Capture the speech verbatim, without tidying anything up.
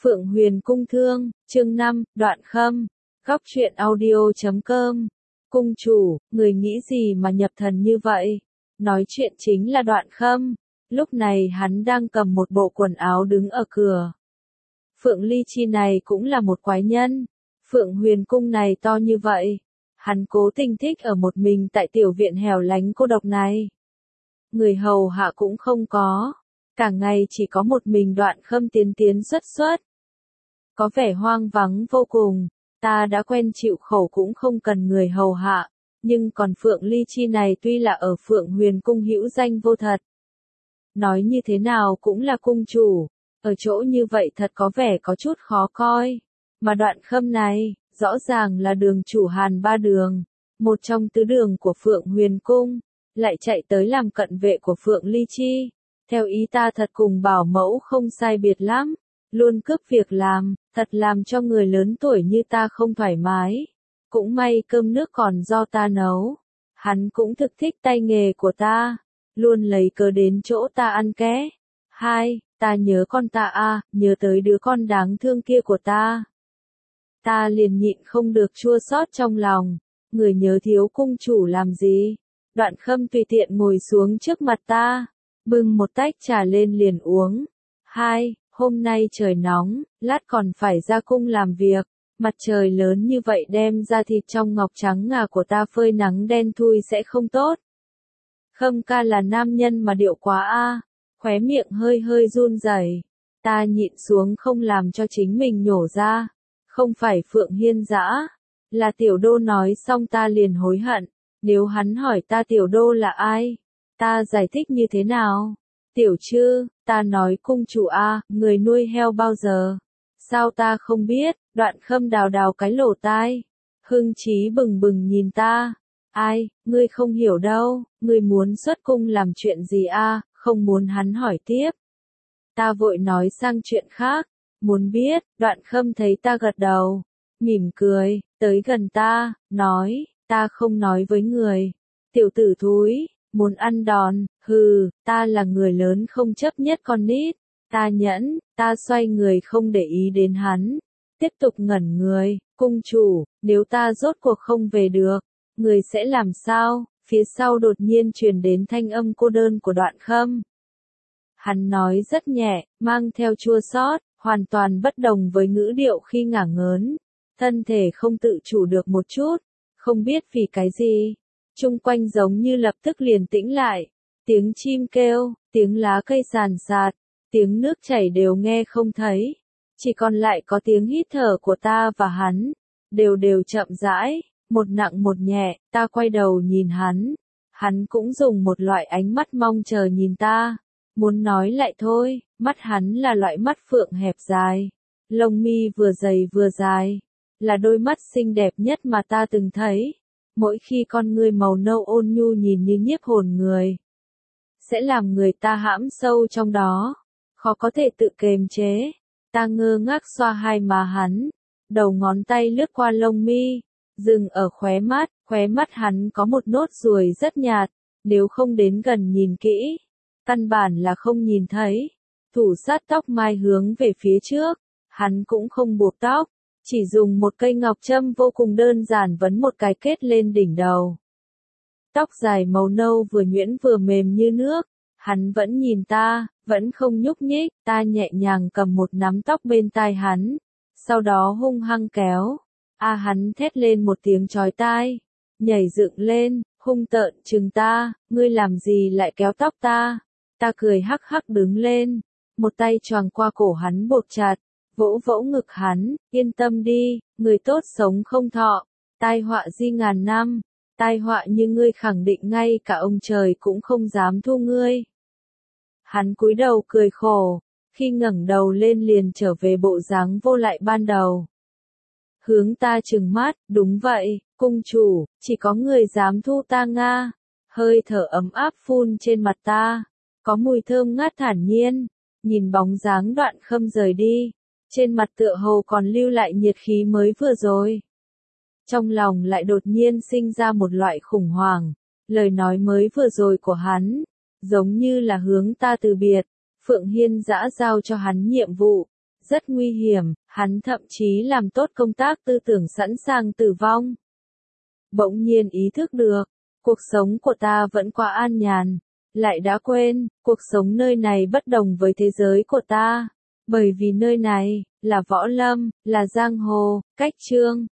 Phượng Huyền Cung Thương, chương năm, Đoạn Khâm, góc truyện audio chấm com. Cung chủ, người nghĩ gì mà nhập thần như vậy? Nói chuyện chính là Đoạn Khâm. Lúc này hắn đang cầm một bộ quần áo đứng ở cửa. Phượng Ly Chi này cũng là một quái nhân. Phượng Huyền Cung này to như vậy. Hắn cố tình thích ở một mình tại tiểu viện hẻo lánh cô độc này. Người hầu hạ cũng không có. Cả ngày chỉ có một mình Đoạn Khâm tiến tiến xuất xuất. Có vẻ hoang vắng vô cùng. Ta đã quen chịu khổ cũng không cần người hầu hạ. Nhưng còn Phượng Ly Chi này tuy là ở Phượng Huyền Cung hữu danh vô thật. Nói như thế nào cũng là cung chủ. Ở chỗ như vậy thật có vẻ có chút khó coi. Mà Đoạn Khâm này, rõ ràng là đường chủ Hàn Ba Đường. Một trong tứ đường của Phượng Huyền Cung. Lại chạy tới làm cận vệ của Phượng Ly Chi. Theo ý ta thật cùng bảo mẫu không sai biệt lắm. Luôn cướp việc làm, thật làm cho người lớn tuổi như ta không thoải mái. Cũng may cơm nước còn do ta nấu. Hắn cũng thực thích tay nghề của ta. Luôn lấy cớ đến chỗ ta ăn ké. Hai, ta nhớ con ta a, nhớ tới đứa con đáng thương kia của ta. Ta liền nhịn không được chua xót trong lòng. Người nhớ thiếu cung chủ làm gì? Đoạn Khâm tùy tiện ngồi xuống trước mặt ta. Bưng một tách trà lên liền uống. Hai, hôm nay trời nóng, lát còn phải ra cung làm việc. Mặt trời lớn như vậy đem ra thịt trong ngọc trắng ngà của ta phơi nắng đen thui sẽ không tốt. Khâm ca là nam nhân mà điệu quá a, khóe miệng hơi hơi run rẩy. Ta nhịn xuống không làm cho chính mình nhổ ra. Không phải Phượng Hiên Dã, là Tiểu Đô nói xong ta liền hối hận. Nếu hắn hỏi ta Tiểu Đô là ai, ta giải thích như thế nào? Tiểu Trư, ta nói cung chủ a, người nuôi heo bao giờ? Sao ta không biết? Đoạn Khâm đào đào cái lỗ tai. Hưng trí bừng bừng nhìn ta. Ai, ngươi không hiểu đâu, ngươi muốn xuất cung làm chuyện gì a? Không muốn hắn hỏi tiếp. Ta vội nói sang chuyện khác. Muốn biết, Đoạn Khâm thấy ta gật đầu. Mỉm cười, tới gần ta, nói, ta không nói với người. Tiểu tử thúi. Muốn ăn đòn, hừ, ta là người lớn không chấp nhất con nít. Ta nhẫn, ta xoay người không để ý đến hắn. Tiếp tục ngẩn người, cung chủ, nếu ta rốt cuộc không về được, người sẽ làm sao? Phía sau đột nhiên truyền đến thanh âm cô đơn của Đoạn Khâm. Hắn nói rất nhẹ, mang theo chua xót, hoàn toàn bất đồng với ngữ điệu khi ngả ngớn. Thân thể không tự chủ được một chút, không biết vì cái gì. Trung quanh giống như lập tức liền tĩnh lại, tiếng chim kêu, tiếng lá cây sàn sạt, tiếng nước chảy đều nghe không thấy, chỉ còn lại có tiếng hít thở của ta và hắn, đều đều chậm rãi, một nặng một nhẹ, ta quay đầu nhìn hắn, hắn cũng dùng một loại ánh mắt mong chờ nhìn ta, muốn nói lại thôi, mắt hắn là loại mắt phượng hẹp dài, lông mi vừa dày vừa dài, là đôi mắt xinh đẹp nhất mà ta từng thấy. Mỗi khi con ngươi màu nâu ôn nhu nhìn như nhiếp hồn người, sẽ làm người ta hãm sâu trong đó, khó có thể tự kiềm chế. Ta ngơ ngác xoa hai má hắn, đầu ngón tay lướt qua lông mi, dừng ở khóe mắt, khóe mắt hắn có một nốt ruồi rất nhạt, nếu không đến gần nhìn kỹ, căn bản là không nhìn thấy. Thủ sát tóc mai hướng về phía trước, hắn cũng không buộc tóc. Chỉ dùng một cây ngọc châm vô cùng đơn giản vấn một cái kết lên đỉnh đầu. Tóc dài màu nâu vừa nhuyễn vừa mềm như nước. Hắn vẫn nhìn ta, vẫn không nhúc nhích. Ta nhẹ nhàng cầm một nắm tóc bên tai hắn. Sau đó hung hăng kéo. A hắn thét lên một tiếng chói tai. Nhảy dựng lên, hung tợn trừng ta. Ngươi làm gì lại kéo tóc ta? Ta cười hắc hắc đứng lên. Một tay choàng qua cổ hắn buộc chặt. Vỗ vỗ ngực hắn, yên tâm đi, người tốt sống không thọ, tai họa di ngàn năm, tai họa như ngươi khẳng định ngay cả ông trời cũng không dám thu ngươi. Hắn cúi đầu cười khổ, khi ngẩng đầu lên liền trở về bộ dáng vô lại ban đầu. Hướng ta trừng mắt, đúng vậy, cung chủ, chỉ có người dám thu ta nga, hơi thở ấm áp phun trên mặt ta, có mùi thơm ngát thản nhiên, nhìn bóng dáng Đoạn Khâm rời đi. Trên mặt tựa hồ còn lưu lại nhiệt khí mới vừa rồi. Trong lòng lại đột nhiên sinh ra một loại khủng hoảng. Lời nói mới vừa rồi của hắn, giống như là hướng ta từ biệt. Phượng Hiên Dã giao cho hắn nhiệm vụ, Rất nguy hiểm, hắn thậm chí làm tốt công tác tư tưởng sẵn sàng tử vong. Bỗng nhiên ý thức được, cuộc sống của ta vẫn quá an nhàn, lại đã quên, cuộc sống nơi này bất đồng với thế giới của ta. Bởi vì nơi này, là võ lâm, là giang hồ, cách chương.